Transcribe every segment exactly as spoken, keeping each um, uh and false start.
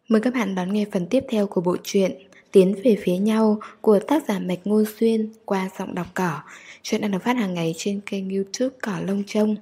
Mời các bạn đón nghe phần tiếp theo của bộ truyện Tiến về phía nhau của tác giả Mạch Ngôn Xuyên qua giọng đọc Cỏ. Chuyện đang được phát hàng ngày trên kênh YouTube Cỏ Lông Trông.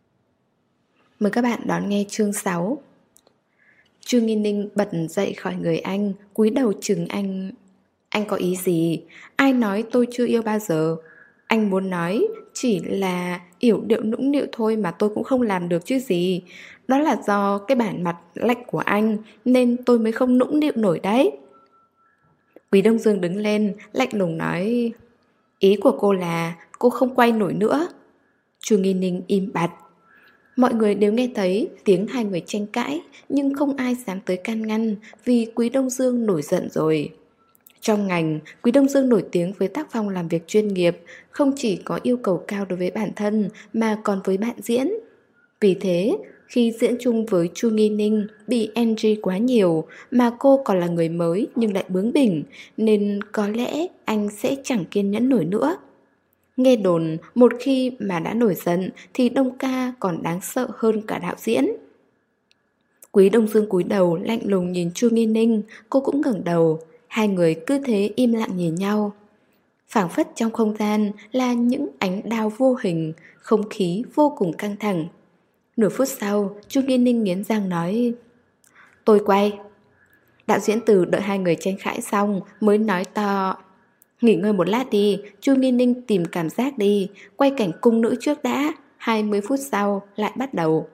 Mời các bạn đón nghe chương sáu. Trương Nghi Ninh bật dậy khỏi người anh, cúi đầu chừng anh. Anh có ý gì? Ai nói tôi chưa yêu bao giờ? Anh muốn nói chỉ là yểu điệu nũng nịu thôi mà tôi cũng không làm được chứ gì. Đó là do cái bản mặt lạnh của anh nên tôi mới không nũng nịu nổi đấy. Quý Đông Dương đứng lên, lạnh lùng nói: Ý của cô là cô không quay nổi nữa. Chu Nghi Ninh im bặt. Mọi người đều nghe thấy tiếng hai người tranh cãi, nhưng không ai dám tới can ngăn vì Quý Đông Dương nổi giận rồi. Trong ngành, Quý Đông Dương nổi tiếng với tác phong làm việc chuyên nghiệp, không chỉ có yêu cầu cao đối với bản thân mà còn với bạn diễn. Vì thế, khi diễn chung với Chu Nghi Ninh bị en giê quá nhiều mà cô còn là người mới nhưng lại bướng bỉnh, nên có lẽ anh sẽ chẳng kiên nhẫn nổi nữa. Nghe đồn, một khi mà đã nổi giận thì Đông ca còn đáng sợ hơn cả đạo diễn. Quý Đông Dương cúi đầu lạnh lùng nhìn Chu Nghi Ninh, cô cũng ngẩng đầu. Hai người cứ thế im lặng nhìn nhau. Phảng phất trong không gian là những ánh đao vô hình, không khí vô cùng căng thẳng. Nửa phút sau, Chu Nghi Ninh nghiến răng nói: Tôi quay. Đạo diễn Từ đợi hai người tranh cãi xong mới nói to: Nghỉ ngơi một lát đi, Chu Nghi Ninh tìm cảm giác đi, quay cảnh cung nữ trước đã, hai mươi phút sau lại bắt đầu.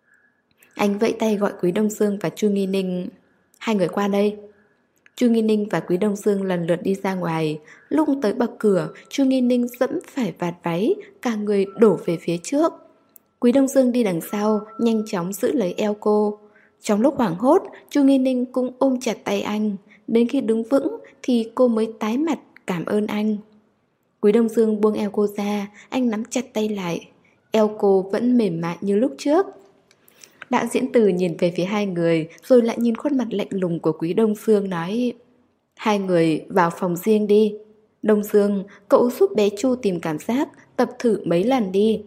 Anh vẫy tay gọi Quý Đông Dương và Chu Nghi Ninh: Hai người qua đây. Chu Nghi Ninh và Quý Đông Dương lần lượt đi ra ngoài. Lúc tới bậc cửa, Chu Nghi Ninh dẫm phải vạt váy, cả người đổ về phía trước. Quý Đông Dương đi đằng sau, nhanh chóng giữ lấy eo cô. Trong lúc hoảng hốt, Chu Nghi Ninh cũng ôm chặt tay anh. Đến khi đứng vững thì cô mới tái mặt cảm ơn anh. Quý Đông Dương buông eo cô ra, anh nắm chặt tay lại. Eo cô vẫn mềm mại như lúc trước. Đạo diễn Từ nhìn về phía hai người, rồi lại nhìn khuôn mặt lạnh lùng của Quý Đông Dương nói: Hai người vào phòng riêng đi. Đông Dương, cậu giúp bé Chu tìm cảm giác, tập thử mấy lần đi.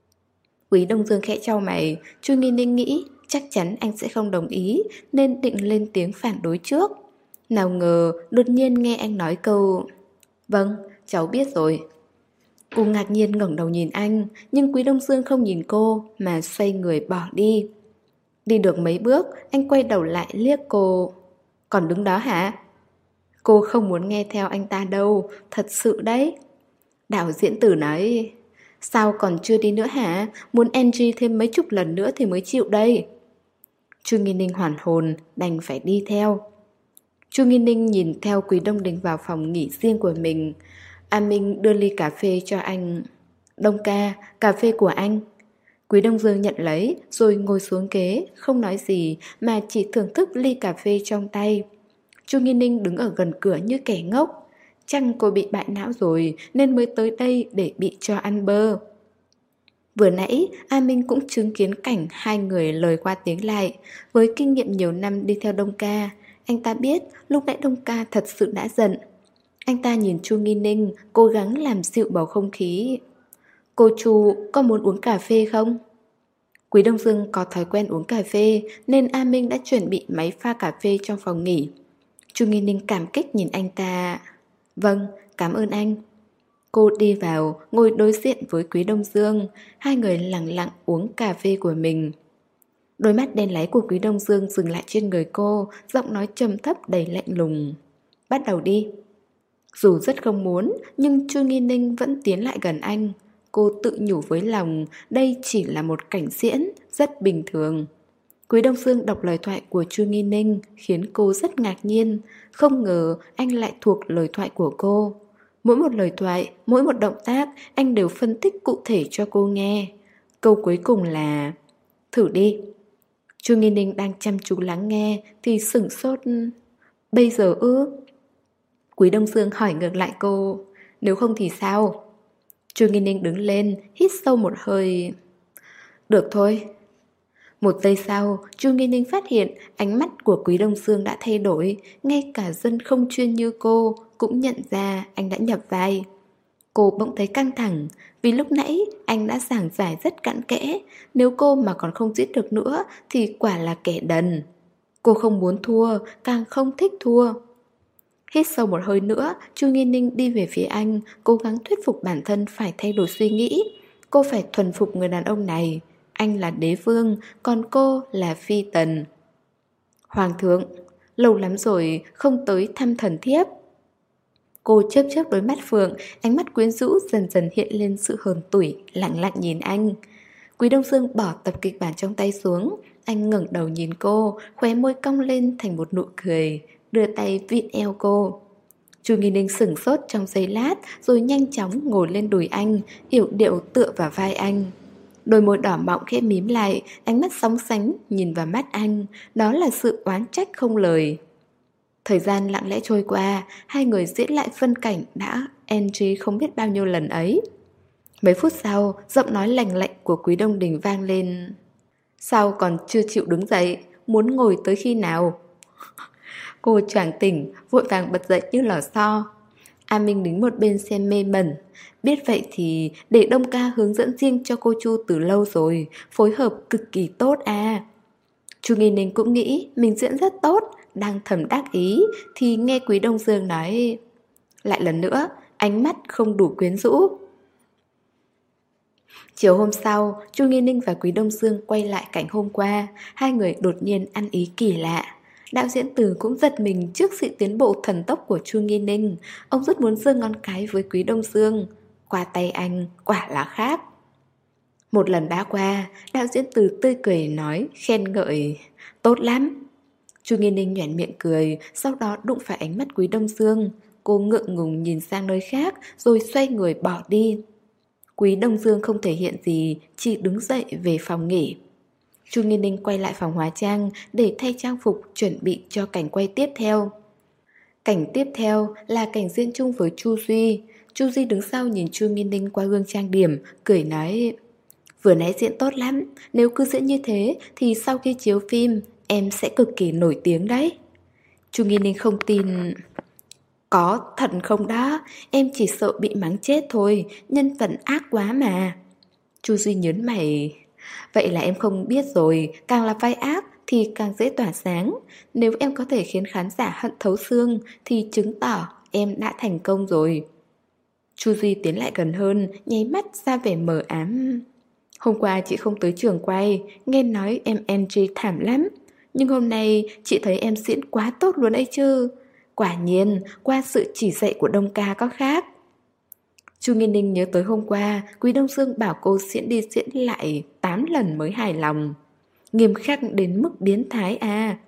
Quý Đông Dương khẽ chau mày. Chu Nghi Ninh nghĩ chắc chắn anh sẽ không đồng ý, nên định lên tiếng phản đối trước. Nào ngờ đột nhiên nghe anh nói câu: Vâng, cháu biết rồi. Cô ngạc nhiên ngẩng đầu nhìn anh, nhưng Quý Đông Dương không nhìn cô mà xoay người bỏ đi. Đi được mấy bước, anh quay đầu lại liếc cô: Còn đứng đó hả? Cô không muốn nghe theo anh ta đâu, thật sự đấy. Đạo diễn Tử nói: Sao còn chưa đi nữa hả? Muốn en giê thêm mấy chục lần nữa thì mới chịu đây. Chu Nghi Ninh hoàn hồn, đành phải đi theo. Chu Nghi Ninh nhìn theo Quý Đông Đình vào phòng nghỉ riêng của mình. A Minh đưa ly cà phê cho anh. Đông ca, cà phê của anh. Quý Đông Dương nhận lấy rồi ngồi xuống ghế, không nói gì mà chỉ thưởng thức ly cà phê trong tay. Chu Nghi Ninh đứng ở gần cửa như kẻ ngốc. Chăng cô bị bại não rồi nên mới tới đây để bị cho ăn bơ. Vừa nãy A Minh cũng chứng kiến cảnh hai người lời qua tiếng lại. Với kinh nghiệm nhiều năm đi theo Đông ca, anh ta biết lúc nãy Đông ca thật sự đã giận. Anh ta nhìn Chu Nghi Ninh, cố gắng làm dịu bầu không khí. Cô Chu, có muốn uống cà phê không? Quý Đông Dương có thói quen uống cà phê nên A Minh đã chuẩn bị máy pha cà phê trong phòng nghỉ. Chu Nghi Ninh cảm kích nhìn anh ta. Vâng, cảm ơn anh. Cô đi vào, ngồi đối diện với Quý Đông Dương. Hai người lặng lặng uống cà phê của mình. Đôi mắt đen láy của Quý Đông Dương dừng lại trên người cô, giọng nói trầm thấp đầy lạnh lùng. Bắt đầu đi. Dù rất không muốn, nhưng Chu Nghi Ninh vẫn tiến lại gần anh. Cô tự nhủ với lòng, đây chỉ là một cảnh diễn, rất bình thường. Quý Đông Dương đọc lời thoại của Chu Nghi Ninh khiến cô rất ngạc nhiên. Không ngờ anh lại thuộc lời thoại của cô. Mỗi một lời thoại, mỗi một động tác, anh đều phân tích cụ thể cho cô nghe. Câu cuối cùng là: Thử đi. Chu Nghi Ninh đang chăm chú lắng nghe thì sửng sốt. Bây giờ ư? Quý Đông Dương hỏi ngược lại cô: Nếu không thì sao? Chu Nghi Ninh đứng lên, hít sâu một hơi. Được thôi. Một giây sau, Chu Nghi Ninh phát hiện ánh mắt của Quý Đông Dương đã thay đổi. Ngay cả dân không chuyên như cô cũng nhận ra anh đã nhập vai. Cô bỗng thấy căng thẳng, vì lúc nãy anh đã giảng giải rất cặn kẽ. Nếu cô mà còn không giết được nữa thì quả là kẻ đần. Cô không muốn thua, càng không thích thua. Hít sâu một hơi nữa, Chu Nghi Ninh đi về phía anh, cố gắng thuyết phục bản thân phải thay đổi suy nghĩ. Cô phải thuần phục người đàn ông này. Anh là đế vương, còn cô là phi tần. Hoàng thượng, lâu lắm rồi không tới thăm thần thiếp. Cô chớp chớp đôi mắt phượng, ánh mắt quyến rũ dần dần hiện lên sự hờn tủi, lặng lặng nhìn anh. Quý Đông Dương bỏ tập kịch bản trong tay xuống, anh ngẩng đầu nhìn cô, khóe môi cong lên thành một nụ cười, đưa tay vịn eo cô. Chu Nghi Ninh sửng sốt trong giây lát, rồi nhanh chóng ngồi lên đùi anh, yểu điệu tựa vào vai anh. Đôi môi đỏ mọng khẽ mím lại, ánh mắt sóng sánh nhìn vào mắt anh, đó là sự oán trách không lời. Thời gian lặng lẽ trôi qua, hai người diễn lại phân cảnh đã en gi không biết bao nhiêu lần ấy. Mấy phút sau, giọng nói lành lạnh của Quý Đông Đình vang lên. Sao còn chưa chịu đứng dậy, muốn ngồi tới khi nào? Cô choàng tỉnh, vội vàng bật dậy như lò xo. A Minh đứng một bên xem mê mẩn. Biết vậy thì để Đông ca hướng dẫn riêng cho cô Chu từ lâu rồi, phối hợp cực kỳ tốt à. Chu Nghi Ninh cũng nghĩ mình diễn rất tốt, đang thầm đắc ý thì nghe Quý Đông Dương nói lại lần nữa, ánh mắt không đủ quyến rũ. Chiều hôm sau, Chu Nghi Ninh và Quý Đông Dương quay lại cảnh hôm qua. Hai người đột nhiên ăn ý kỳ lạ. Đạo diễn Từ cũng giật mình trước sự tiến bộ thần tốc của Chu Nghi Ninh. Ông rất muốn giơ ngón cái với Quý Đông Dương. Qua tay anh, quả là khác. Một lần đã qua, đạo diễn Từ tươi cười nói, khen ngợi, tốt lắm. Chu Nghi Ninh nhoẻn miệng cười, sau đó đụng phải ánh mắt Quý Đông Dương. Cô ngượng ngùng nhìn sang nơi khác, rồi xoay người bỏ đi. Quý Đông Dương không thể hiện gì, chỉ đứng dậy về phòng nghỉ. Chu Nghi Ninh quay lại phòng hóa trang để thay trang phục chuẩn bị cho cảnh quay tiếp theo. Cảnh tiếp theo là cảnh diễn chung với Chu Duy. Chu Duy đứng sau nhìn Chu Nghi Ninh qua gương trang điểm, cười nói, vừa nãy diễn tốt lắm, nếu cứ diễn như thế thì sau khi chiếu phim em sẽ cực kỳ nổi tiếng đấy. Chu Nghi Ninh không tin. Có thật không đó, em chỉ sợ bị mắng chết thôi, nhân vật ác quá mà. Chu Duy nhớn mày. Vậy là em không biết rồi, càng là vai ác thì càng dễ tỏa sáng. Nếu em có thể khiến khán giả hận thấu xương thì chứng tỏ em đã thành công rồi. Chu Duy tiến lại gần hơn, nháy mắt ra vẻ mờ ám. Hôm qua chị không tới trường quay, nghe nói em en gi thảm lắm. Nhưng hôm nay chị thấy em diễn quá tốt luôn ấy chứ. Quả nhiên, qua sự chỉ dạy của Đông ca có khác. Chu Nghi Ninh nhớ tới hôm qua, Quý Đông Dương bảo cô diễn đi diễn lại tám lần mới hài lòng. Nghiêm khắc đến mức biến thái à.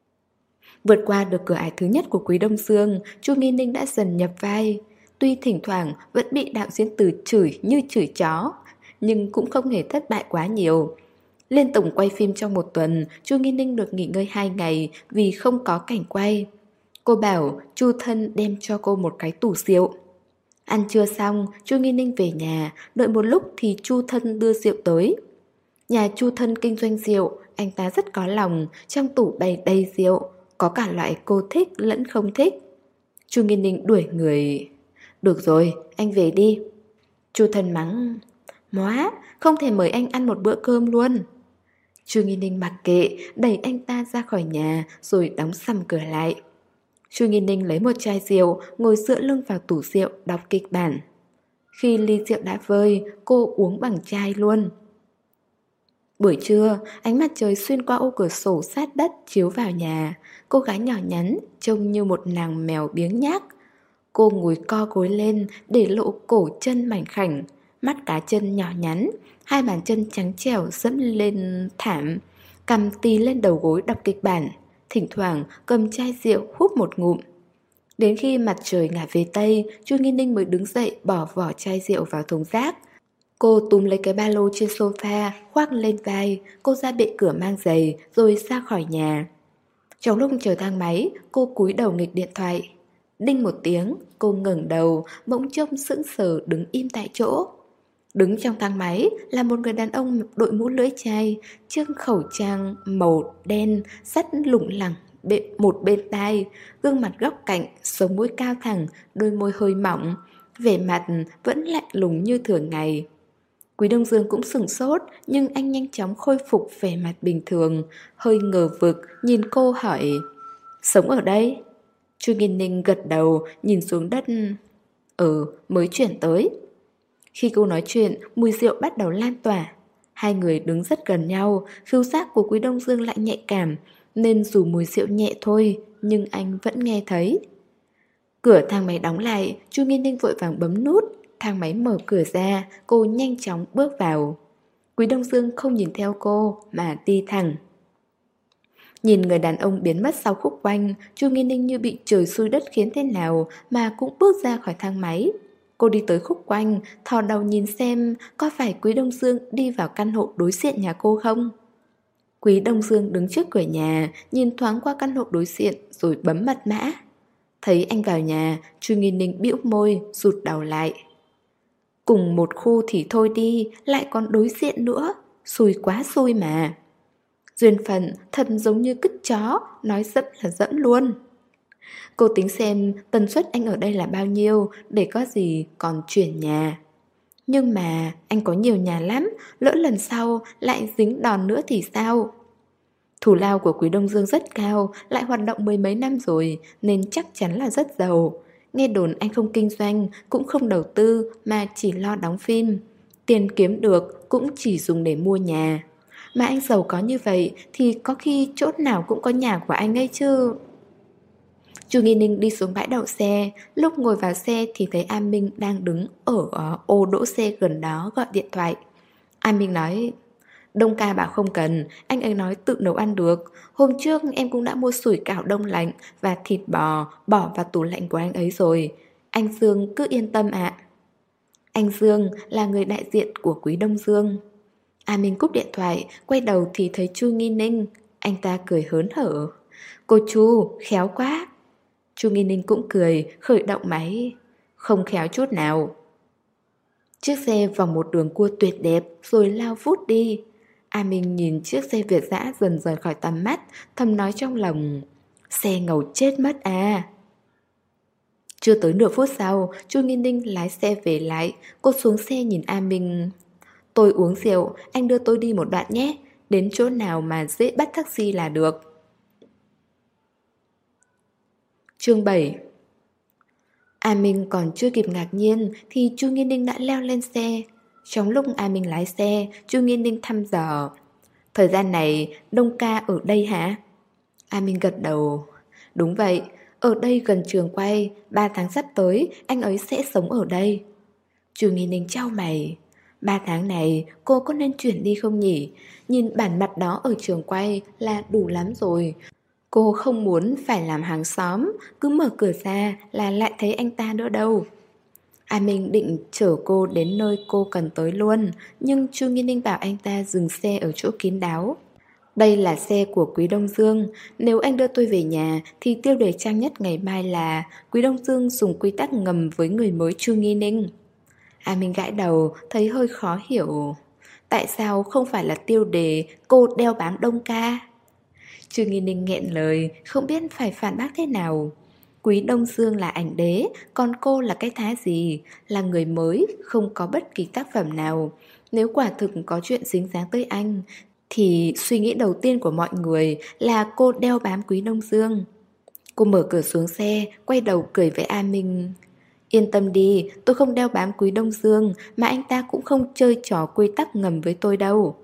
Vượt qua được cửa ải thứ nhất của Quý Đông Dương, Chu Nghi Ninh đã dần nhập vai. Tuy thỉnh thoảng vẫn bị đạo diễn Từ chửi như chửi chó, nhưng cũng không hề thất bại quá nhiều. Liên tục quay phim trong một tuần, Chu Nghi Ninh được nghỉ ngơi hai ngày vì không có cảnh quay. Cô bảo Chu Thân đem cho cô một cái tủ rượu. Ăn trưa xong, Chu Nghi Ninh về nhà, đợi một lúc thì Chu Thân đưa rượu tới. Nhà Chu Thân kinh doanh rượu, anh ta rất có lòng, trong tủ bày đầy rượu, có cả loại cô thích lẫn không thích. Chu Nghi Ninh đuổi người. Được rồi, anh về đi. Chu Thân mắng. Móa, không thể mời anh ăn một bữa cơm luôn. Chu Nghi Ninh mặc kệ, đẩy anh ta ra khỏi nhà rồi đóng sầm cửa lại. Chu Nghi Ninh lấy một chai rượu, ngồi dựa lưng vào tủ rượu, đọc kịch bản. Khi ly rượu đã vơi, cô uống bằng chai luôn. Buổi trưa, ánh mặt trời xuyên qua ô cửa sổ sát đất chiếu vào nhà. Cô gái nhỏ nhắn, trông như một nàng mèo biếng nhác. Cô ngồi co gối lên, để lộ cổ chân mảnh khảnh, mắt cá chân nhỏ nhắn, hai bàn chân trắng trẻo dẫm lên thảm, cằm tì lên đầu gối đọc kịch bản. Thỉnh thoảng cầm chai rượu hút một ngụm. Đến khi mặt trời ngả về Tây, Chu Nghi Ninh mới đứng dậy bỏ vỏ chai rượu vào thùng rác. Cô túm lấy cái ba lô trên sofa, khoác lên vai. Cô ra bệ cửa mang giày, rồi ra khỏi nhà. Trong lúc chờ thang máy, cô cúi đầu nghịch điện thoại. Đinh một tiếng, cô ngẩng đầu, bỗng trông sững sờ đứng im tại chỗ. Đứng trong thang máy là một người đàn ông đội mũ lưỡi chai, chiếc khẩu trang màu đen sắt lủng lẳng một bên tai, gương mặt góc cạnh, sống mũi cao thẳng, đôi môi hơi mỏng, vẻ mặt vẫn lạnh lùng như thường ngày. Quý Đông Dương cũng sửng sốt, nhưng anh nhanh chóng khôi phục vẻ mặt bình thường, hơi ngờ vực, nhìn cô hỏi: Sống ở đây? Chu Nghiên Ninh gật đầu, nhìn xuống đất. Ừ, mới chuyển tới. Khi cô nói chuyện, mùi rượu bắt đầu lan tỏa. Hai người đứng rất gần nhau, khứu giác của Quý Đông Dương lại nhạy cảm, nên dù mùi rượu nhẹ thôi, nhưng anh vẫn nghe thấy. Cửa thang máy đóng lại, Chu Nghiên Ninh vội vàng bấm nút. Thang máy mở cửa ra, cô nhanh chóng bước vào. Quý Đông Dương không nhìn theo cô mà đi thẳng. Nhìn người đàn ông biến mất sau khúc quanh, Chu Nghiên Ninh như bị trời xui đất khiến thế nào mà cũng bước ra khỏi thang máy. Cô đi tới khúc quanh, thò đầu nhìn xem có phải Quý Đông Dương đi vào căn hộ đối diện nhà cô không. Quý Đông Dương đứng trước cửa nhà, nhìn thoáng qua căn hộ đối diện rồi bấm mật mã. Thấy anh vào nhà, Chu Nghiên Ninh bĩu môi, rụt đầu lại. Cùng một khu thì thôi đi, lại còn đối diện nữa, xui quá xui mà. Duyên phận thật giống như cứt chó, nói dẫm là dẫm luôn. Cô tính xem tần suất anh ở đây là bao nhiêu để có gì còn chuyển nhà. Nhưng mà anh có nhiều nhà lắm, lỡ lần sau lại dính đòn nữa thì sao? Thủ lao của Quý Đông Dương rất cao, lại hoạt động mười mấy năm rồi nên chắc chắn là rất giàu. Nghe đồn anh không kinh doanh, cũng không đầu tư mà chỉ lo đóng phim. Tiền kiếm được cũng chỉ dùng để mua nhà. Mà anh giàu có như vậy thì có khi chỗ nào cũng có nhà của anh ấy chứ. Chu Nghi Ninh đi xuống bãi đậu xe. Lúc ngồi vào xe thì thấy A Minh đang đứng ở ô đỗ xe gần đó gọi điện thoại. A Minh nói: Đông ca bảo không cần, anh ấy nói tự nấu ăn được. Hôm trước em cũng đã mua sủi cảo đông lạnh và thịt bò bỏ vào tủ lạnh của anh ấy rồi. Anh Dương cứ yên tâm ạ. Anh Dương là người đại diện của Quý Đông Dương. A Minh cúp điện thoại, quay đầu thì thấy Chu Nghi Ninh. Anh ta cười hớn hở: Cô Chu, khéo quá. Chu Nghi Ninh cũng cười, khởi động máy. Không khéo chút nào. Chiếc xe vòng một đường cua tuyệt đẹp rồi lao vút đi. A Minh nhìn chiếc xe Việt dã dần dần khỏi tầm mắt, thầm nói trong lòng: Xe ngầu chết mất à. Chưa tới nửa phút sau, Chu Nghi Ninh lái xe về lại. Cô xuống xe nhìn A Minh: Tôi uống rượu, anh đưa tôi đi một đoạn nhé. Đến chỗ nào mà dễ bắt taxi là được. Chương bảy. A Minh còn chưa kịp ngạc nhiên thì Chu Nghiên Ninh đã leo lên xe. Trong lúc A Minh lái xe, Chu Nghiên Ninh thăm dò: Thời gian này Đông ca ở đây hả? A Minh gật đầu: Đúng vậy, ở đây gần trường quay. Ba tháng sắp tới anh ấy sẽ sống ở đây. Chu Nghiên Ninh chau mày: Ba tháng này cô có nên chuyển đi không nhỉ? Nhìn bản mặt đó ở trường quay là đủ lắm rồi. Cô không muốn phải làm hàng xóm, cứ mở cửa ra là lại thấy anh ta nữa đâu. A Minh định chở cô đến nơi cô cần tới luôn, nhưng Chu Nghiên Ninh bảo anh ta dừng xe ở chỗ kín đáo. Đây là xe của Quý Đông Dương, nếu anh đưa tôi về nhà thì tiêu đề trang nhất ngày mai là Quý Đông Dương dùng quy tắc ngầm với người mới Chu Nghiên Ninh. A Minh gãi đầu, thấy hơi khó hiểu. Tại sao không phải là tiêu đề cô đeo bám Đông ca? Chu Nghiên Ninh nghẹn lời, không biết phải phản bác thế nào. Quý Đông Dương là ảnh đế, còn cô là cái thá gì? Là người mới, không có bất kỳ tác phẩm nào. Nếu quả thực có chuyện dính dáng tới anh, thì suy nghĩ đầu tiên của mọi người là cô đeo bám Quý Đông Dương. Cô mở cửa xuống xe, quay đầu cười với A Minh. Yên tâm đi, tôi không đeo bám Quý Đông Dương, mà anh ta cũng không chơi trò quy tắc ngầm với tôi đâu.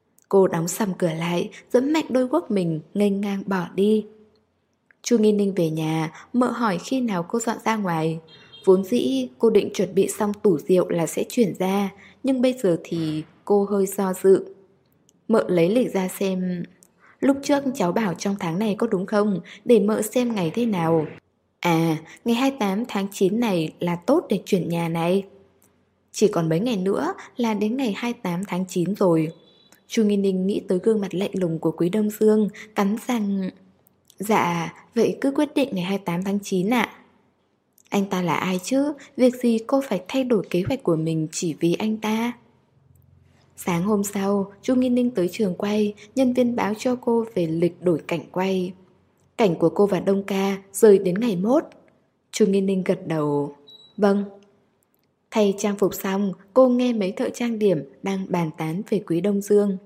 Cô đóng sầm cửa lại, giẫm mạnh đôi guốc mình, nghênh ngang bỏ đi. Chu Nghi Ninh về nhà, mợ hỏi khi nào cô dọn ra ngoài. Vốn dĩ cô định chuẩn bị xong tủ rượu là sẽ chuyển ra, nhưng bây giờ thì cô hơi do dự. Mợ lấy lịch ra xem. Lúc trước cháu bảo trong tháng này có đúng không, để mợ xem ngày thế nào. À, ngày hai mươi tám tháng chín này là tốt để chuyển nhà này. Chỉ còn mấy ngày nữa là đến ngày hai mươi tám tháng chín rồi. Chu Nghi Ninh nghĩ tới gương mặt lạnh lùng của Quý Đông Dương, cắn răng. Dạ, vậy cứ quyết định ngày hai mươi tám tháng chín ạ. Anh ta là ai chứ? Việc gì cô phải thay đổi kế hoạch của mình chỉ vì anh ta? Sáng hôm sau, Chu Nghi Ninh tới trường quay, nhân viên báo cho cô về lịch đổi cảnh quay. Cảnh của cô và Đông ca rời đến ngày mốt. Chu Nghi Ninh gật đầu. Vâng. Thay trang phục xong, cô nghe mấy thợ trang điểm đang bàn tán về Quý Đông Dương.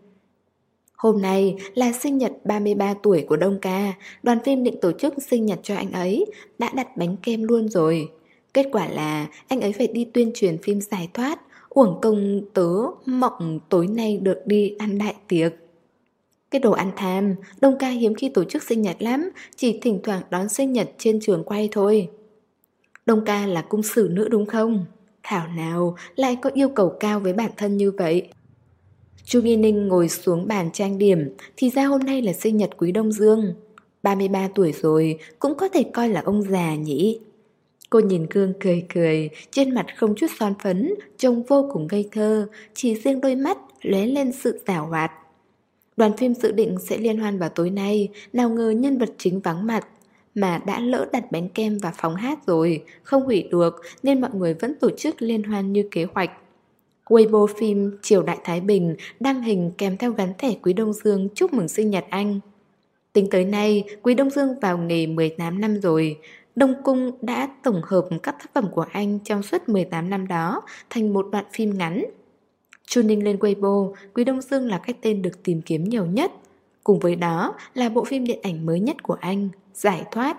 Hôm nay là sinh nhật ba mươi ba tuổi của Đông Ca, đoàn phim định tổ chức sinh nhật cho anh ấy, đã đặt bánh kem luôn rồi. Kết quả là anh ấy phải đi tuyên truyền phim giải thoát, uổng công tớ mộng tối nay được đi ăn đại tiệc. Cái đồ ăn tham, Đông Ca hiếm khi tổ chức sinh nhật lắm, chỉ thỉnh thoảng đón sinh nhật trên trường quay thôi. Đông Ca là cung sử nữ đúng không? Thảo nào lại có yêu cầu cao với bản thân như vậy. Chu Nghi Ninh ngồi xuống bàn trang điểm, thì ra hôm nay là sinh nhật Quý Đông Dương. ba mươi ba tuổi rồi, cũng có thể coi là ông già nhỉ. Cô nhìn gương cười cười, trên mặt không chút son phấn, trông vô cùng ngây thơ, chỉ riêng đôi mắt lóe lên sự giảo hoạt. Đoàn phim dự định sẽ liên hoan vào tối nay, nào ngờ nhân vật chính vắng mặt. Mà đã lỡ đặt bánh kem và phòng hát rồi, không hủy được nên mọi người vẫn tổ chức liên hoan như kế hoạch. Weibo phim Triều Đại Thái Bình đăng hình kèm theo gắn thẻ Quý Đông Dương chúc mừng sinh nhật anh. Tính tới nay, Quý Đông Dương vào nghề mười tám năm rồi. Đông Cung đã tổng hợp các tác phẩm của anh trong suốt mười tám năm đó thành một đoạn phim ngắn. Chu Ninh lên Weibo, Quý Đông Dương là cái tên được tìm kiếm nhiều nhất. Cùng với đó là bộ phim điện ảnh mới nhất của anh, Giải Thoát.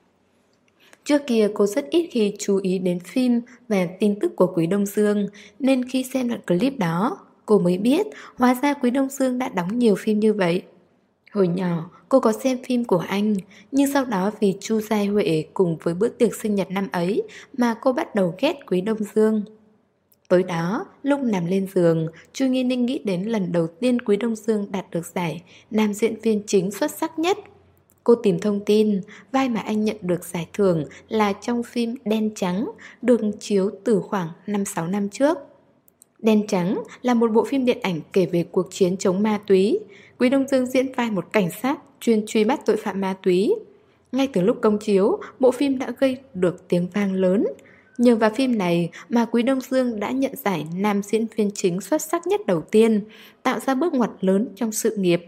Trước kia cô rất ít khi chú ý đến phim và tin tức của Quý Đông Dương, nên khi xem đoạn clip đó, cô mới biết hóa ra Quý Đông Dương đã đóng nhiều phim như vậy. Hồi nhỏ, cô có xem phim của anh, nhưng sau đó vì Chu Giai Huệ cùng với bữa tiệc sinh nhật năm ấy mà cô bắt đầu ghét Quý Đông Dương. Tối đó, lúc nằm lên giường, Chu Nghi Ninh nghĩ đến lần đầu tiên Quý Đông Dương đạt được giải nam diễn viên chính xuất sắc nhất. Cô tìm thông tin, vai mà anh nhận được giải thưởng là trong phim Đen Trắng, được chiếu từ khoảng năm sáu năm trước. Đen Trắng là một bộ phim điện ảnh kể về cuộc chiến chống ma túy. Quý Đông Dương diễn vai một cảnh sát chuyên truy bắt tội phạm ma túy. Ngay từ lúc công chiếu, bộ phim đã gây được tiếng vang lớn. Nhờ vào phim này mà Quý Đông Dương đã nhận giải nam diễn viên chính xuất sắc nhất đầu tiên, tạo ra bước ngoặt lớn trong sự nghiệp.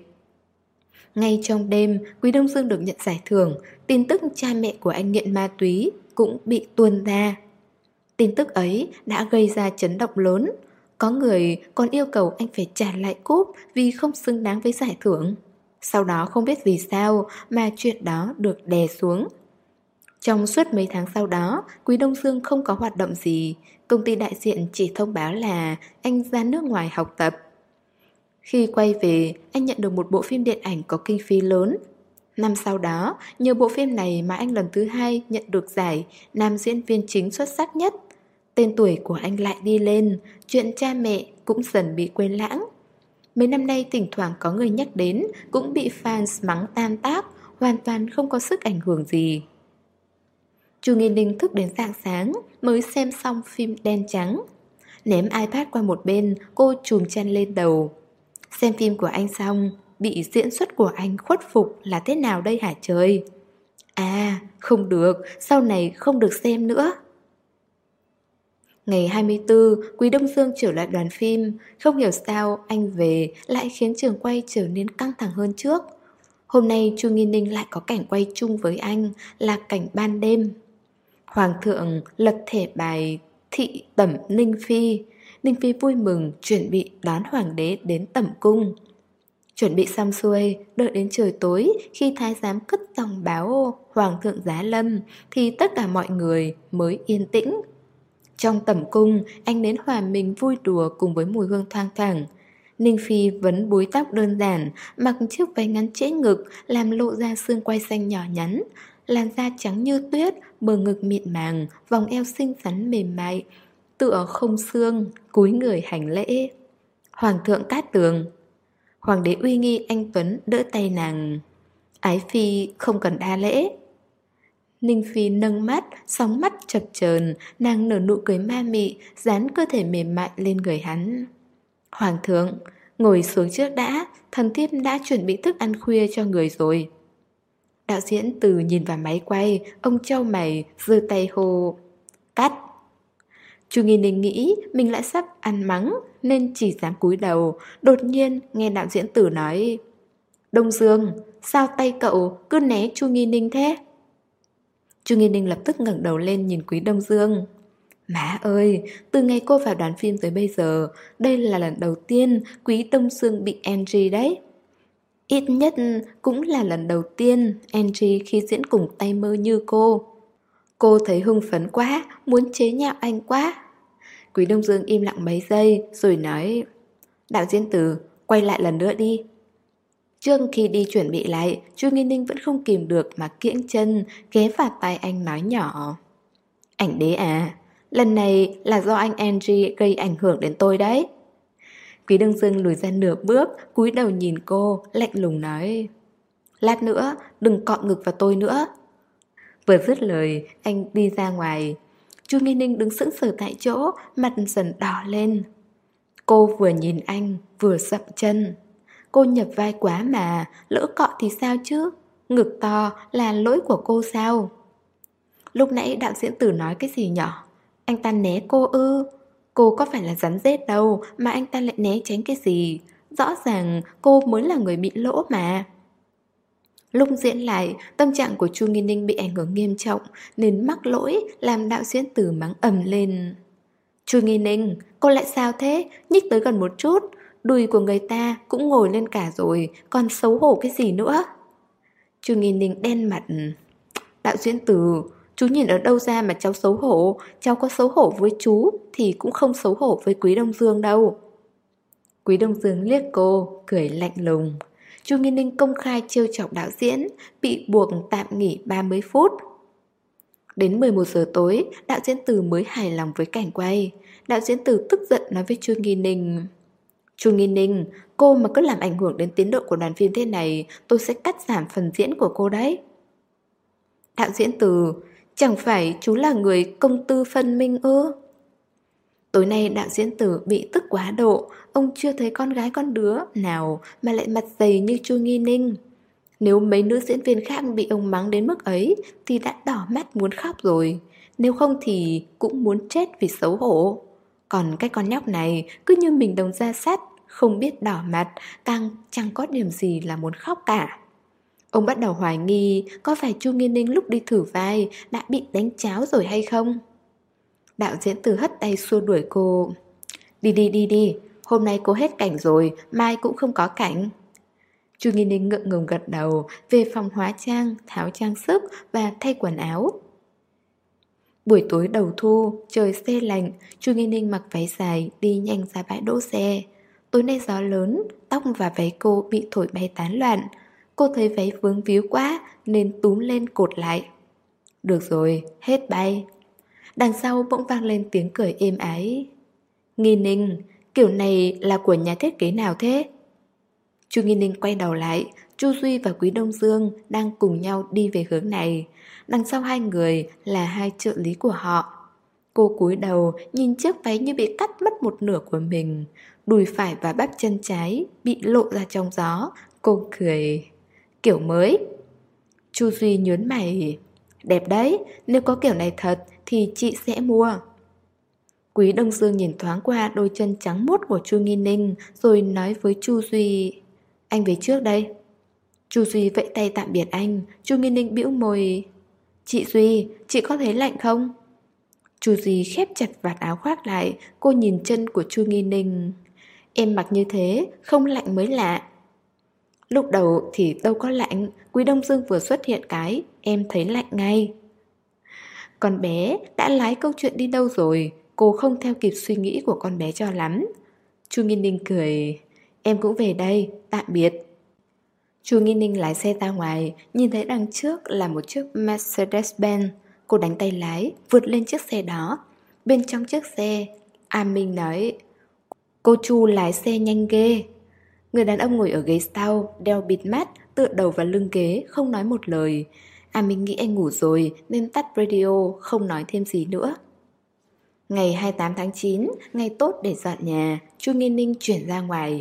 Ngay trong đêm, Quý Đông Dương được nhận giải thưởng, tin tức cha mẹ của anh nghiện ma túy cũng bị tuôn ra. Tin tức ấy đã gây ra chấn động lớn. Có người còn yêu cầu anh phải trả lại cúp vì không xứng đáng với giải thưởng. Sau đó không biết vì sao mà chuyện đó được đè xuống. Trong suốt mấy tháng sau đó, Quý Đông Dương không có hoạt động gì. Công ty đại diện chỉ thông báo là anh ra nước ngoài học tập. Khi quay về, anh nhận được một bộ phim điện ảnh có kinh phí lớn. Năm sau đó, nhờ bộ phim này mà anh lần thứ hai nhận được giải nam diễn viên chính xuất sắc nhất. Tên tuổi của anh lại đi lên, chuyện cha mẹ cũng dần bị quên lãng. Mấy năm nay thỉnh thoảng có người nhắc đến, cũng bị fans mắng tan tác, hoàn toàn không có sức ảnh hưởng gì. Chu Nghi Ninh thức đến rạng sáng mới xem xong phim Đen Trắng. Ném iPad qua một bên, cô chùm chăn lên đầu. Xem phim của anh xong, bị diễn xuất của anh khuất phục là thế nào đây hả trời? À, không được, sau này không được xem nữa. Ngày hai mươi tư, Quý Đông Dương trở lại đoàn phim. Không hiểu sao anh về lại khiến trường quay trở nên căng thẳng hơn trước. Hôm nay Chu Nghi Ninh lại có cảnh quay chung với anh là cảnh ban đêm. Hoàng thượng lật thẻ bài thị tẩm Ninh Phi. Ninh Phi vui mừng chuẩn bị đón hoàng đế đến tẩm cung. Chuẩn bị xong xuôi, đợi đến trời tối, khi thái giám cất dòng báo hoàng thượng giá lâm thì tất cả mọi người mới yên tĩnh. Trong tẩm cung, anh đến hòa mình vui đùa cùng với mùi hương thoang thoảng. Ninh Phi vấn búi tóc đơn giản, mặc chiếc váy ngắn trễ ngực làm lộ ra xương quai xanh nhỏ nhắn, làn da trắng như tuyết, bờ ngực mịn màng, vòng eo xinh xắn mềm mại, tựa không xương, cúi người hành lễ. Hoàng thượng cát tường. Hoàng đế uy nghi anh tuấn đỡ tay nàng. Ái phi không cần đa lễ. Ninh Phi nâng mắt, sóng mắt chập chờn, nàng nở nụ cười ma mị, dán cơ thể mềm mại lên người hắn. Hoàng thượng, ngồi xuống trước đã, thần thiếp đã chuẩn bị thức ăn khuya cho người rồi. Đạo diễn Từ nhìn vào máy quay, ông trao mày, giơ tay hô. Cắt. Chu Nghi Ninh nghĩ mình lại sắp ăn mắng nên chỉ dám cúi đầu. Đột nhiên nghe đạo diễn Từ nói: Đông Dương, sao tay cậu cứ né Chu Nghi Ninh thế? Chu Nghi Ninh lập tức ngẩng đầu lên nhìn Quý Đông Dương. Má ơi, từ ngày cô vào đoàn phim tới bây giờ, đây là lần đầu tiên Quý Đông Dương bị Angie đấy. Ít nhất cũng là lần đầu tiên Angie khi diễn cùng tay mơ như cô. Cô thấy hưng phấn quá, muốn chế nhạo anh quá. Quý Đông Dương im lặng mấy giây rồi nói: đạo diễn Từ, quay lại lần nữa đi. Trước khi đi chuẩn bị lại, Chu Nghi Ninh vẫn không kìm được mà kiễng chân, ghé vào tai anh nói nhỏ: ảnh đế à, lần này là do anh Angie gây ảnh hưởng đến tôi đấy. Quý Đông Dương lùi ra nửa bước, cúi đầu nhìn cô, lạnh lùng nói: lát nữa, đừng cọ ngực vào tôi nữa. Vừa dứt lời, anh đi ra ngoài. Chu Nghi Ninh đứng sững sờ tại chỗ, mặt dần đỏ lên. Cô vừa nhìn anh, vừa dậm chân. Cô nhập vai quá mà, lỡ cọ thì sao chứ? Ngực to là lỗi của cô sao? Lúc nãy đạo diễn Tử nói cái gì nhỏ? Anh ta né cô ư? Cô có phải là rắn rết đâu mà anh ta lại né tránh cái gì? Rõ ràng cô mới là người bị lỗ mà. Lúc diễn lại, tâm trạng của Chu Nghi Ninh bị ảnh hưởng nghiêm trọng nên mắc lỗi làm đạo diễn Tử mắng ầm lên. Chu Nghi Ninh, cô lại sao thế? Nhích tới gần một chút. Đùi của người ta cũng ngồi lên cả rồi, còn xấu hổ cái gì nữa? Chu Nghi Ninh đen mặt. Đạo diễn Tử, chú nhìn ở đâu ra mà cháu xấu hổ? Cháu có xấu hổ với chú thì cũng không xấu hổ với Quý Đông Dương đâu. Quý Đông Dương liếc cô, cười lạnh lùng. Chu Nghi Ninh công khai trêu chọc đạo diễn, bị buộc tạm nghỉ ba mươi phút. Đến mười một giờ tối, đạo diễn Từ mới hài lòng với cảnh quay. Đạo diễn Từ tức giận nói với Chu Nghi Ninh: Chu Nghi Ninh, cô mà cứ làm ảnh hưởng đến tiến độ của đoàn phim thế này, tôi sẽ cắt giảm phần diễn của cô đấy. Đạo diễn Từ, chẳng phải chú là người công tư phân minh ư? Tối nay đạo diễn Từ bị tức quá độ, ông chưa thấy con gái con đứa nào mà lại mặt dày như Chu Nghi Ninh. Nếu mấy nữ diễn viên khác bị ông mắng đến mức ấy thì đã đỏ mắt muốn khóc rồi. Nếu không thì cũng muốn chết vì xấu hổ. Còn cái con nhóc này cứ như mình đồng da sắt, không biết đỏ mặt, càng chẳng có điểm gì là muốn khóc cả. Ông bắt đầu hoài nghi có phải Chu Nghi Ninh lúc đi thử vai đã bị đánh cháo rồi hay không. Đạo diễn Từ hất tay xua đuổi cô. Đi đi đi đi, hôm nay cô hết cảnh rồi, mai cũng không có cảnh. Chu Nghi Ninh ngượng ngùng gật đầu, về phòng hóa trang, tháo trang sức và thay quần áo. Buổi tối đầu thu, trời se lạnh, Chu Nghi Ninh mặc váy dài đi nhanh ra bãi đỗ xe. Tối nay gió lớn, tóc và váy cô bị thổi bay tán loạn. Cô thấy váy vướng víu quá nên túm lên cột lại. Được rồi, hết bay. Đằng sau bỗng vang lên tiếng cười êm ái. Nghi Ninh, kiểu này là của nhà thiết kế nào thế? Chu Nghi Ninh quay đầu lại, Chu Duy và Quý Đông Dương đang cùng nhau đi về hướng này. Đằng sau hai người là hai trợ lý của họ. Cô cúi đầu nhìn chiếc váy như bị cắt mất một nửa của mình. Đùi phải và bắp chân trái bị lộ ra trong gió. Cô cười. Kiểu mới. Chu Duy nhớn mày. Đẹp đấy, nếu có kiểu này thật thì chị sẽ mua. Quý Đông Dương nhìn thoáng qua đôi chân trắng muốt của Chu Nghi Ninh rồi nói với Chu Duy: Anh về trước đây. Chu Duy vẫy tay tạm biệt anh. Chu Nghi Ninh bĩu môi. Chị Duy, chị có thấy lạnh không? Chu Duy khép chặt vạt áo khoác lại. Cô nhìn chân của Chu Nghi Ninh. Em mặc như thế, không lạnh mới lạ. Lúc đầu thì đâu có lạnh. Quý Đông Dương vừa xuất hiện cái em thấy lạnh ngay. Con bé đã lái câu chuyện đi đâu rồi? Cô không theo kịp suy nghĩ của con bé cho lắm. Chu Nghi Ninh cười. Em cũng về đây, tạm biệt. Chu Nghi Ninh lái xe ra ngoài, nhìn thấy đằng trước là một chiếc Mercedes-Benz. Cô đánh tay lái, vượt lên chiếc xe đó. Bên trong chiếc xe, A Minh nói: Cô Chu lái xe nhanh ghê. Người đàn ông ngồi ở ghế sau, đeo bịt mắt, tựa đầu vào lưng ghế, không nói một lời. A Minh nghĩ anh ngủ rồi nên tắt radio, không nói thêm gì nữa. Ngày hai mươi tám tháng chín, ngày tốt để dọn nhà, Chu Nghi Ninh chuyển ra ngoài.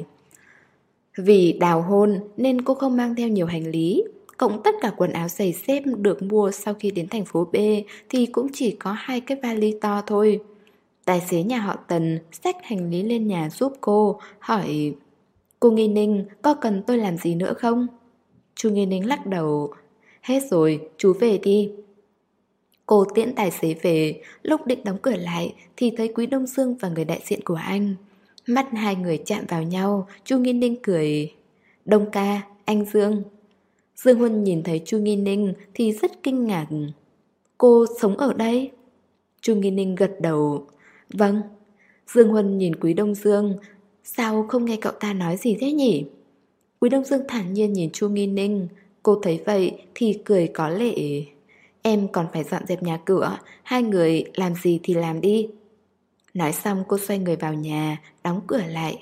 Vì đào hôn nên cô không mang theo nhiều hành lý. Cộng tất cả quần áo giày dép được mua sau khi đến thành phố B thì cũng chỉ có hai cái vali to thôi. Tài xế nhà họ Tần xách hành lý lên nhà giúp cô, hỏi: Cô Nghi Ninh, có cần tôi làm gì nữa không? Chu Nghi Ninh lắc đầu. Hết rồi, chú về đi. Cô tiễn tài xế về, lúc định đóng cửa lại thì thấy Quý Đông Dương và người đại diện của anh. Mắt hai người chạm vào nhau, Chu Nghi Ninh cười. Đông ca, anh Dương. Dương Huân nhìn thấy Chu Nghi Ninh thì rất kinh ngạc. Cô sống ở đây? Chu Nghi Ninh gật đầu. Vâng. Dương Huân nhìn Quý Đông Dương. Sao không nghe cậu ta nói gì thế nhỉ? Quý Đông Dương thản nhiên nhìn Chu Nghi Ninh. Cô thấy vậy thì cười có lệ. Em còn phải dọn dẹp nhà cửa, hai người làm gì thì làm đi. Nói xong cô xoay người vào nhà, đóng cửa lại.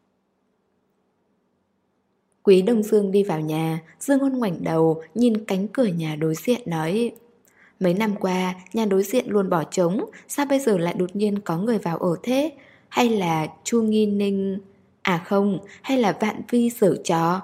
Quý Đông Dương đi vào nhà, Dương Huân ngoảnh đầu, nhìn cánh cửa nhà đối diện nói. Mấy năm qua, nhà đối diện luôn bỏ trống, sao bây giờ lại đột nhiên có người vào ở thế? Hay là Chu Nghi Ninh... À không, hay là Vạn Vi giở trò?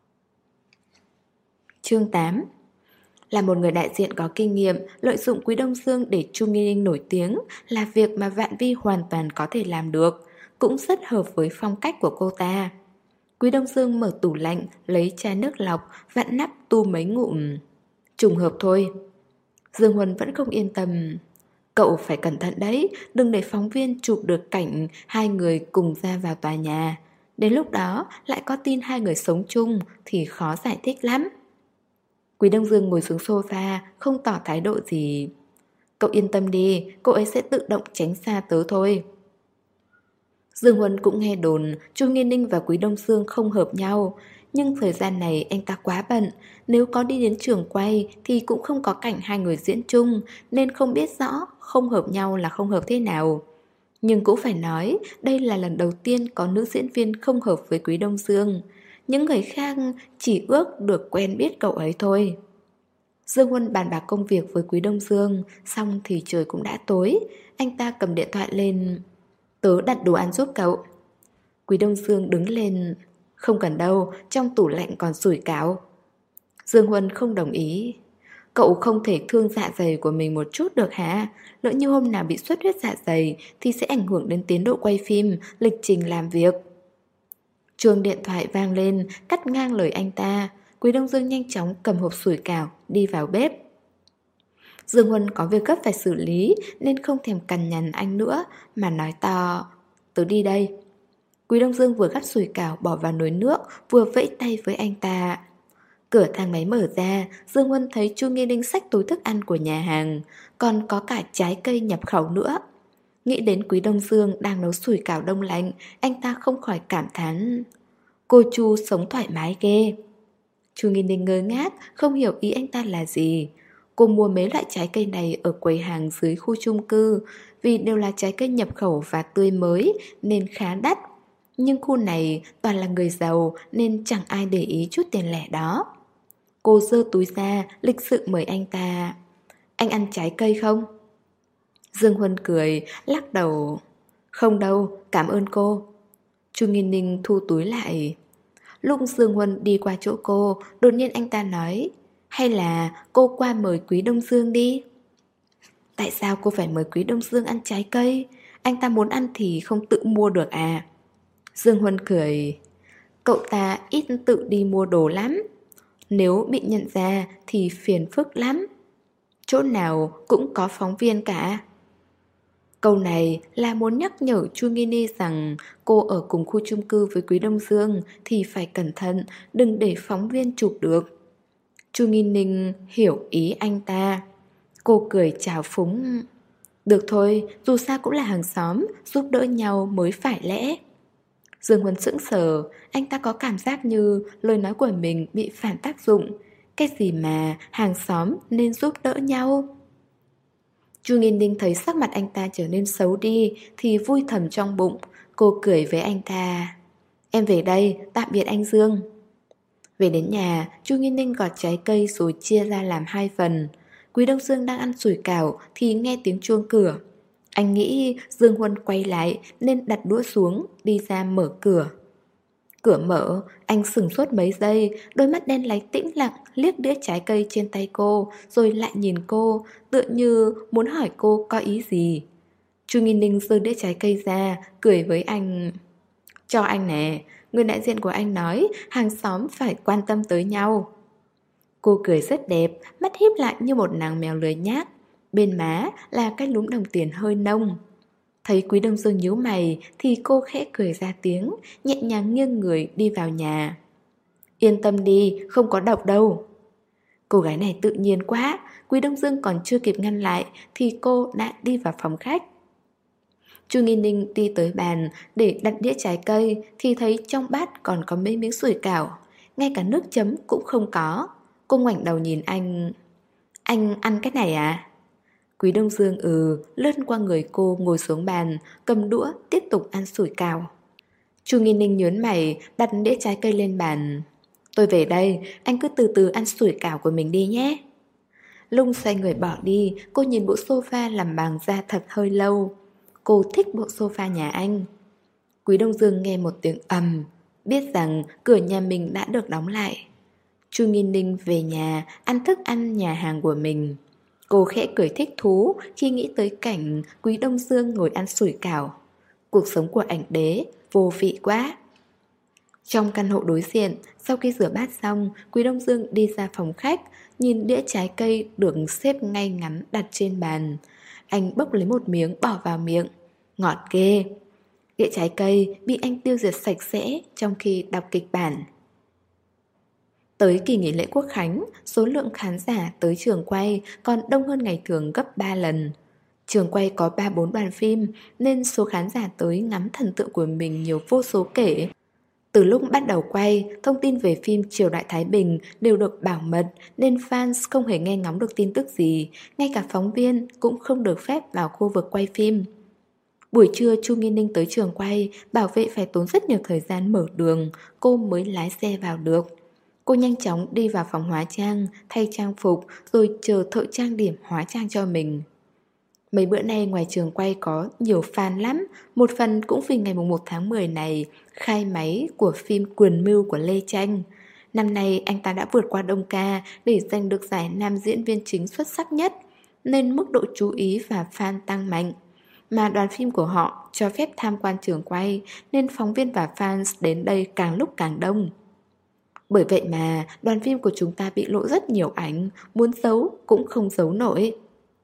Chương tám. Là một người đại diện có kinh nghiệm, lợi dụng Quý Đông Dương để Chu Nghi Ninh nổi tiếng là việc mà Vạn Vi hoàn toàn có thể làm được, cũng rất hợp với phong cách của cô ta. Quý Đông Dương mở tủ lạnh, lấy chai nước lọc, vặn nắp tu mấy ngụm. Trùng hợp thôi. Dương Huân vẫn không yên tâm. Cậu phải cẩn thận đấy, đừng để phóng viên chụp được cảnh hai người cùng ra vào tòa nhà. Đến lúc đó lại có tin hai người sống chung thì khó giải thích lắm. Quý Đông Dương ngồi xuống sofa, không tỏ thái độ gì. Cậu yên tâm đi, cô ấy sẽ tự động tránh xa tớ thôi. Dương Huân cũng nghe đồn Chu Nghiên Ninh và Quý Đông Dương không hợp nhau. Nhưng thời gian này anh ta quá bận, nếu có đi đến trường quay thì cũng không có cảnh hai người diễn chung, nên không biết rõ không hợp nhau là không hợp thế nào. Nhưng cũng phải nói, đây là lần đầu tiên có nữ diễn viên không hợp với Quý Đông Dương. Những người khác chỉ ước được quen biết cậu ấy thôi. Dương Huân bàn bạc công việc với Quý Đông Dương, xong thì trời cũng đã tối. Anh ta cầm điện thoại lên. Tớ đặt đồ ăn giúp cậu. Quý Đông Dương đứng lên. Không cần đâu, trong tủ lạnh còn sủi cảo. Dương Huân không đồng ý. Cậu không thể thương dạ dày của mình một chút được hả? Lỡ như hôm nào bị xuất huyết dạ dày thì sẽ ảnh hưởng đến tiến độ quay phim, lịch trình làm việc. Chuông điện thoại vang lên, cắt ngang lời anh ta. Quý Đông Dương nhanh chóng cầm hộp sủi cảo, đi vào bếp. Dương Huân có việc gấp phải xử lý nên không thèm cằn nhằn anh nữa, mà nói to. Tớ đi đây. Quý Đông Dương vừa gắp sủi cảo bỏ vào nồi nước, vừa vẫy tay với anh ta. Cửa thang máy mở ra, Dương Huân thấy Chu Nghiên Ninh xách túi thức ăn của nhà hàng, còn có cả trái cây nhập khẩu nữa. Nghĩ đến Quý Đông Dương đang nấu sủi cảo đông lạnh, anh ta không khỏi cảm thán. Cô Chu sống thoải mái ghê. Chu Nghiên Ninh ngơ ngác, không hiểu ý anh ta là gì. Cô mua mấy loại trái cây này ở quầy hàng dưới khu chung cư, vì đều là trái cây nhập khẩu và tươi mới nên khá đắt. Nhưng khu này toàn là người giàu nên chẳng ai để ý chút tiền lẻ đó. Cô giơ túi ra, lịch sự mời anh ta. Anh ăn trái cây không? Dương Huân cười, lắc đầu. Không đâu, cảm ơn cô. Chu Nghiên Ninh thu túi lại. Lúc Dương Huân đi qua chỗ cô, đột nhiên anh ta nói. Hay là cô qua mời Quý Đông Dương đi? Tại sao cô phải mời Quý Đông Dương ăn trái cây? Anh ta muốn ăn thì không tự mua được à? Dương Huân cười. Cậu ta ít tự đi mua đồ lắm. Nếu bị nhận ra thì phiền phức lắm. Chỗ nào cũng có phóng viên cả. Câu này là muốn nhắc nhở Chu Nghi Ni rằng cô ở cùng khu chung cư với Quý Đông Dương thì phải cẩn thận, đừng để phóng viên chụp được. Chu Nghi Ninh hiểu ý anh ta. Cô cười chào phúng. Được thôi, dù sao cũng là hàng xóm, giúp đỡ nhau mới phải lẽ. Dương Huân sững sờ, anh ta có cảm giác như lời nói của mình bị phản tác dụng. Cái gì mà hàng xóm nên giúp đỡ nhau? Chu Nghiên Ninh thấy sắc mặt anh ta trở nên xấu đi thì vui thầm trong bụng. Cô cười với anh ta. Em về đây, tạm biệt anh Dương. Về đến nhà, Chu Nghiên Ninh gọt trái cây rồi chia ra làm hai phần. Quý Đông Dương đang ăn sủi cảo thì nghe tiếng chuông cửa. Anh nghĩ Dương Huân quay lại nên đặt đũa xuống, đi ra mở cửa. Cửa mở, anh sửng sốt mấy giây, đôi mắt đen láy tĩnh lặng liếc đĩa trái cây trên tay cô, rồi lại nhìn cô, tựa như muốn hỏi cô có ý gì. Chu Nghiên Ninh giơ đĩa trái cây ra, cười với anh. Cho anh nè, người đại diện của anh nói hàng xóm phải quan tâm tới nhau. Cô cười rất đẹp, mắt híp lại như một nàng mèo lười nhác. Bên má là cái lúm đồng tiền hơi nông. Thấy Quý Đông Dương nhíu mày thì cô khẽ cười ra tiếng, nhẹ nhàng nghiêng người đi vào nhà. Yên tâm đi, không có độc đâu. Cô gái này tự nhiên quá, Quý Đông Dương còn chưa kịp ngăn lại thì cô đã đi vào phòng khách. Chu Nghi Ninh đi tới bàn để đặt đĩa trái cây thì thấy trong bát còn có mấy miếng sủi cảo, ngay cả nước chấm cũng không có. Cô ngoảnh đầu nhìn anh. Anh ăn cái này à? Quý Đông Dương ừ, lướt qua người cô ngồi xuống bàn, cầm đũa tiếp tục ăn sủi cảo. Chu Nghi Ninh nhớn mày, đặt đĩa trái cây lên bàn. Tôi về đây, anh cứ từ từ ăn sủi cảo của mình đi nhé. Lung xoay người bỏ đi, cô nhìn bộ sofa làm bằng da thật hơi lâu. Cô thích bộ sofa nhà anh. Quý Đông Dương nghe một tiếng ầm, biết rằng cửa nhà mình đã được đóng lại. Chu Nghi Ninh về nhà ăn thức ăn nhà hàng của mình. Cô khẽ cười thích thú khi nghĩ tới cảnh Quý Đông Dương ngồi ăn sủi cảo. Cuộc sống của ảnh đế vô vị quá. Trong căn hộ đối diện, sau khi rửa bát xong, Quý Đông Dương đi ra phòng khách, nhìn đĩa trái cây được xếp ngay ngắn đặt trên bàn. Anh bốc lấy một miếng bỏ vào miệng. Ngọt ghê. Đĩa trái cây bị anh tiêu diệt sạch sẽ trong khi đọc kịch bản. Tới kỳ nghỉ lễ Quốc khánh, số lượng khán giả tới trường quay còn đông hơn ngày thường gấp ba lần. Trường quay có ba bốn đoàn phim nên số khán giả tới ngắm thần tượng của mình nhiều vô số kể. Từ lúc bắt đầu quay, thông tin về phim Triều Đại Thái Bình đều được bảo mật nên fans không hề nghe ngóng được tin tức gì, ngay cả phóng viên cũng không được phép vào khu vực quay phim. Buổi trưa Chu Nghi Ninh tới trường quay, bảo vệ phải tốn rất nhiều thời gian mở đường, cô mới lái xe vào được. Cô nhanh chóng đi vào phòng hóa trang, thay trang phục rồi chờ thợ trang điểm hóa trang cho mình. Mấy bữa nay ngoài trường quay có nhiều fan lắm, một phần cũng vì ngày một tháng mười này khai máy của phim Quyền Mưu của Lê Tranh. Năm nay anh ta đã vượt qua Đông Ca để giành được giải nam diễn viên chính xuất sắc nhất, nên mức độ chú ý và fan tăng mạnh. Mà đoàn phim của họ cho phép tham quan trường quay nên phóng viên và fans đến đây càng lúc càng đông. Bởi vậy mà đoàn phim của chúng ta bị lộ rất nhiều ảnh, muốn giấu cũng không giấu nổi.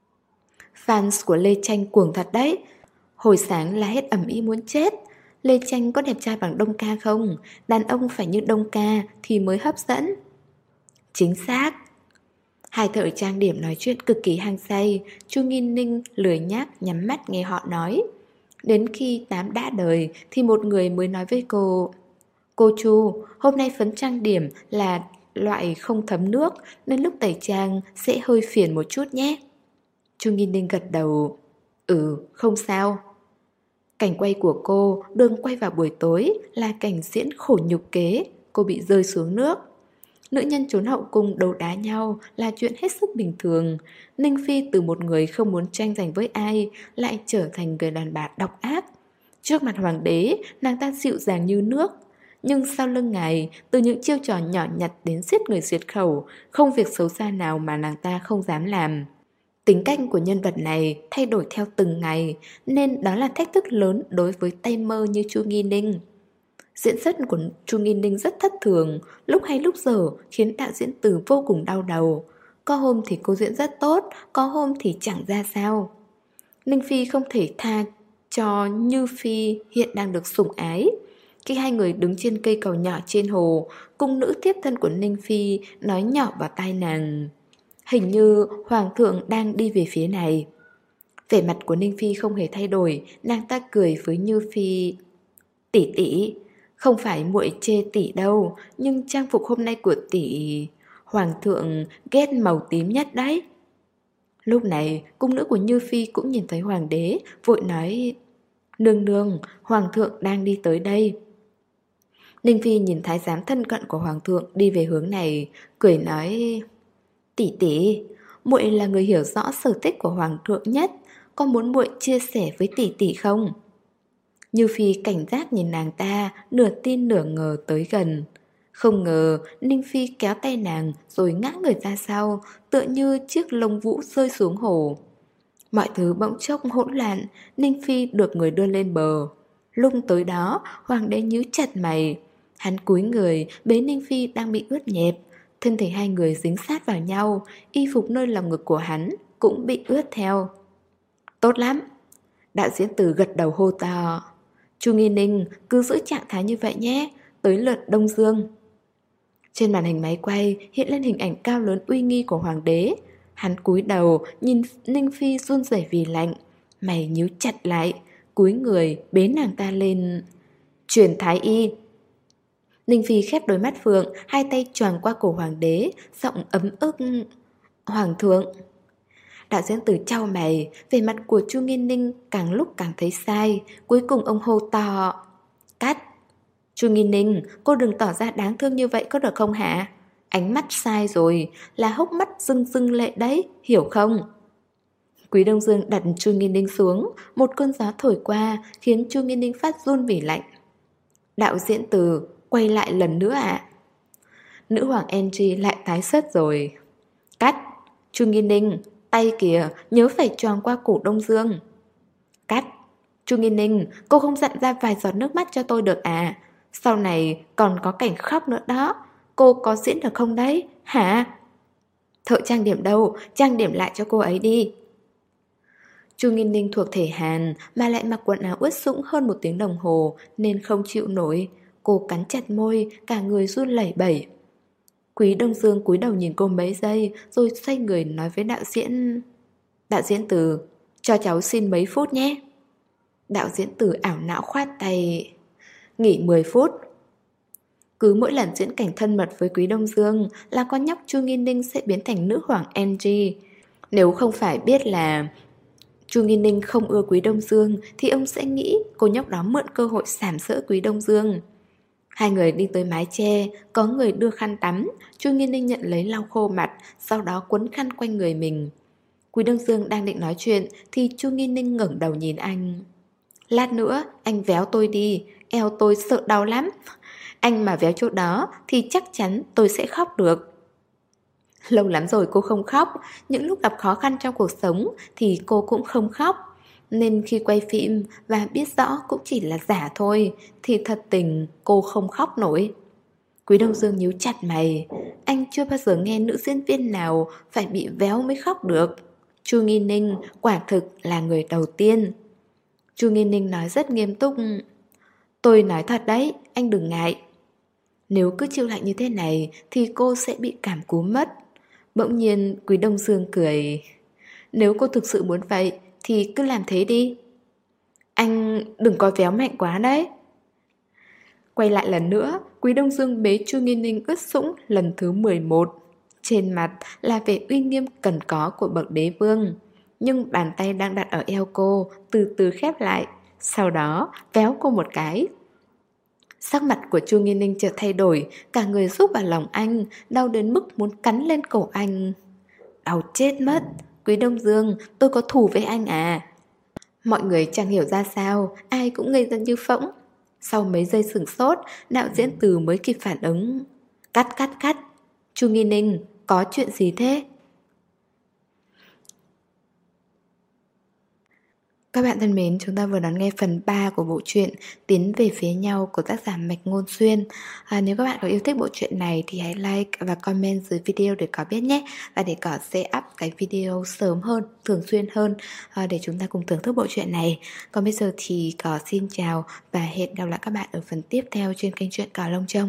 Fans của Lê Tranh cuồng thật đấy. Hồi sáng la hết ầm ĩ muốn chết. Lê Tranh có đẹp trai bằng Đông Ca không? Đàn ông phải như Đông Ca thì mới hấp dẫn. Chính xác. Hai thợ trang điểm nói chuyện cực kỳ hăng say. Chu Nghi Ninh lười nhác nhắm mắt nghe họ nói. Đến khi tám đã đời thì một người mới nói với cô: Cô Chu, hôm nay phấn trang điểm là loại không thấm nước nên lúc tẩy trang sẽ hơi phiền một chút nhé. Chu Nghi Ninh gật đầu. Ừ, không sao. Cảnh quay của cô đường quay vào buổi tối là cảnh diễn khổ nhục kế. Cô bị rơi xuống nước. Nữ nhân trốn hậu cung đấu đá nhau là chuyện hết sức bình thường. Ninh Phi từ một người không muốn tranh giành với ai lại trở thành người đàn bà độc ác. Trước mặt hoàng đế, nàng ta dịu dàng như nước. Nhưng sau lưng ngài, từ những chiêu trò nhỏ nhặt đến giết người diệt khẩu, không việc xấu xa nào mà nàng ta không dám làm. Tính cách của nhân vật này thay đổi theo từng ngày, nên đó là thách thức lớn đối với tay mơ như Chu Nghi Ninh. Diễn xuất của Chu Nghi Ninh rất thất thường, lúc hay lúc dở khiến đạo diễn Từ vô cùng đau đầu. Có hôm thì cô diễn rất tốt, có hôm thì chẳng ra sao. Ninh Phi không thể tha cho Như Phi hiện đang được sủng ái. Khi hai người đứng trên cây cầu nhỏ trên hồ, cung nữ tiếp thân của Ninh Phi nói nhỏ vào tai nàng: Hình như hoàng thượng đang đi về phía này. Vẻ mặt của Ninh Phi không hề thay đổi, nàng ta cười với Như Phi: Tỷ tỷ, không phải muội chê tỷ đâu, nhưng trang phục hôm nay của tỷ, hoàng thượng ghét màu tím nhất đấy. Lúc này, cung nữ của Như Phi cũng nhìn thấy hoàng đế, vội nói: Nương nương, hoàng thượng đang đi tới đây. Ninh Phi nhìn thái giám thân cận của hoàng thượng đi về hướng này, cười nói: Tỷ tỷ, muội là người hiểu rõ sở thích của hoàng thượng nhất, có muốn muội chia sẻ với tỷ tỷ không? Như Phi cảnh giác nhìn nàng ta, nửa tin nửa ngờ tới gần. Không ngờ Ninh Phi kéo tay nàng rồi ngã người ra sau, tựa như chiếc lông vũ rơi xuống hồ. Mọi thứ bỗng chốc hỗn loạn, Ninh Phi được người đưa lên bờ. Lúc tới đó, hoàng đế nhíu chặt mày. Hắn cúi người bế Ninh Phi đang bị ướt nhẹp. Thân thể hai người dính sát vào nhau, y phục nơi lòng ngực của hắn cũng bị ướt theo. Tốt lắm. Đạo diễn Từ gật đầu hô to. Chu Nghi Ninh cứ giữ trạng thái như vậy nhé, tới lượt Đông Dương. Trên màn hình máy quay hiện lên hình ảnh cao lớn uy nghi của hoàng đế. Hắn cúi đầu nhìn Ninh Phi run rẩy vì lạnh, mày nhíu chặt lại, cúi người bế nàng ta lên. Truyền thái y. Ninh Phi khép đôi mắt phượng, hai tay choàng qua cổ hoàng đế, giọng ấm ức. Hoàng thượng. Đạo diễn Từ chau mày, về mặt của Chu Nghiên Ninh càng lúc càng thấy sai. Cuối cùng ông hô to. Cắt. Chu Nghiên Ninh, cô đừng tỏ ra đáng thương như vậy có được không hả? Ánh mắt sai rồi, là hốc mắt rưng rưng lệ đấy, hiểu không? Quý Đông Dương đặt Chu Nghiên Ninh xuống, một cơn gió thổi qua khiến Chu Nghiên Ninh phát run vì lạnh. Đạo diễn Từ, quay lại lần nữa ạ. À? Nữ hoàng Angie lại tái xuất rồi. Cắt. Chu Nghiên Ninh, tay kìa, nhớ phải choàng qua cổ Đông Dương. Cắt. Chu Nghiên Ninh, cô không dặn ra vài giọt nước mắt cho tôi được à? Sau này còn có cảnh khóc nữa đó. Cô có diễn được không đấy, hả? Thợ trang điểm đâu, trang điểm lại cho cô ấy đi. Chu Nghiên Ninh thuộc thể Hàn mà lại mặc quần áo ướt sũng hơn một tiếng đồng hồ nên không chịu nổi. Cô cắn chặt môi, cả người run lẩy bẩy. Quý Đông Dương cúi đầu nhìn cô mấy giây rồi xoay người nói với đạo diễn. Đạo diễn Từ, cho cháu xin mấy phút nhé. Đạo diễn Từ ảo não khoát tay. Nghỉ mười phút. Cứ mỗi lần diễn cảnh thân mật với Quý Đông Dương là con nhóc Chu Nghiên Ninh sẽ biến thành nữ hoàng Angie. Nếu không phải biết là Chu Nghiên Ninh không ưa Quý Đông Dương thì ông sẽ nghĩ cô nhóc đó mượn cơ hội sàm sỡ Quý Đông Dương. Hai người đi tới mái che, có người đưa khăn tắm. Chu Nghiên Ninh nhận lấy lau khô mặt, sau đó quấn khăn quanh người mình. Quý Đông Dương đang định nói chuyện thì Chu Nghiên Ninh ngẩng đầu nhìn anh. Lát nữa anh véo tôi đi, eo tôi sợ đau lắm. Anh mà véo chỗ đó thì chắc chắn tôi sẽ khóc được. Lâu lắm rồi cô không khóc. Những lúc gặp khó khăn trong cuộc sống thì cô cũng không khóc. Nên khi quay phim và biết rõ cũng chỉ là giả thôi thì thật tình cô không khóc nổi. Quý Đông Dương nhíu chặt mày. Anh chưa bao giờ nghe nữ diễn viên nào phải bị véo mới khóc được. Chu Nghiên Ninh quả thực là người đầu tiên. Chu Nghiên Ninh nói rất nghiêm túc. Tôi nói thật đấy, anh đừng ngại. Nếu cứ chịu lạnh như thế này thì cô sẽ bị cảm cúm mất. Bỗng nhiên Quý Đông Dương cười. Nếu cô thực sự muốn vậy thì cứ làm thế đi. Anh đừng có véo mạnh quá đấy. Quay lại lần nữa, Quý Đông Dương bế Chu Nghiên Ninh ướt sũng lần thứ mười một. Trên mặt là vẻ uy nghiêm cần có của bậc đế vương. Nhưng bàn tay đang đặt ở eo cô từ từ khép lại. Sau đó véo cô một cái. Sắc mặt của Chu Nghiên Ninh chợt thay đổi, cả người rúc vào lòng anh, đau đến mức muốn cắn lên cổ anh. Đau chết mất. Quý Đông Dương, tôi có thù với anh à? Mọi người chẳng hiểu ra sao, ai cũng ngây ra như phỗng. Sau mấy giây sửng sốt, đạo diễn Từ mới kịp phản ứng. Cắt cắt cắt. Chu Nghiên Ninh, có chuyện gì thế? Các bạn thân mến, chúng ta vừa đón nghe phần ba của bộ truyện Tiến về phía nhau của tác giả Mạch Ngôn Xuyên. à, Nếu các bạn có yêu thích bộ truyện này thì hãy like và comment dưới video để có biết nhé. Và để có sẽ up cái video sớm hơn, thường xuyên hơn, à, để chúng ta cùng thưởng thức bộ truyện này. Còn bây giờ thì có xin chào và hẹn gặp lại các bạn ở phần tiếp theo trên kênh truyện Cỏ Lông Trông.